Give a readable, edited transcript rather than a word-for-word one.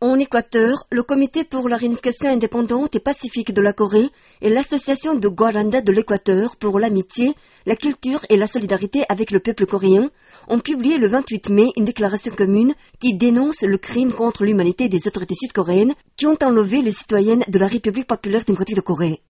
En Équateur, le Comité pour la réunification indépendante et pacifique de la Corée et l'Association de Guaranda de l'Équateur pour l'amitié, la culture et la solidarité avec le peuple coréen ont publié le 28 mai une déclaration commune qui dénonce le crime contre l'humanité des autorités sud-coréennes qui ont enlevé les citoyennes de la République populaire démocratique de Corée.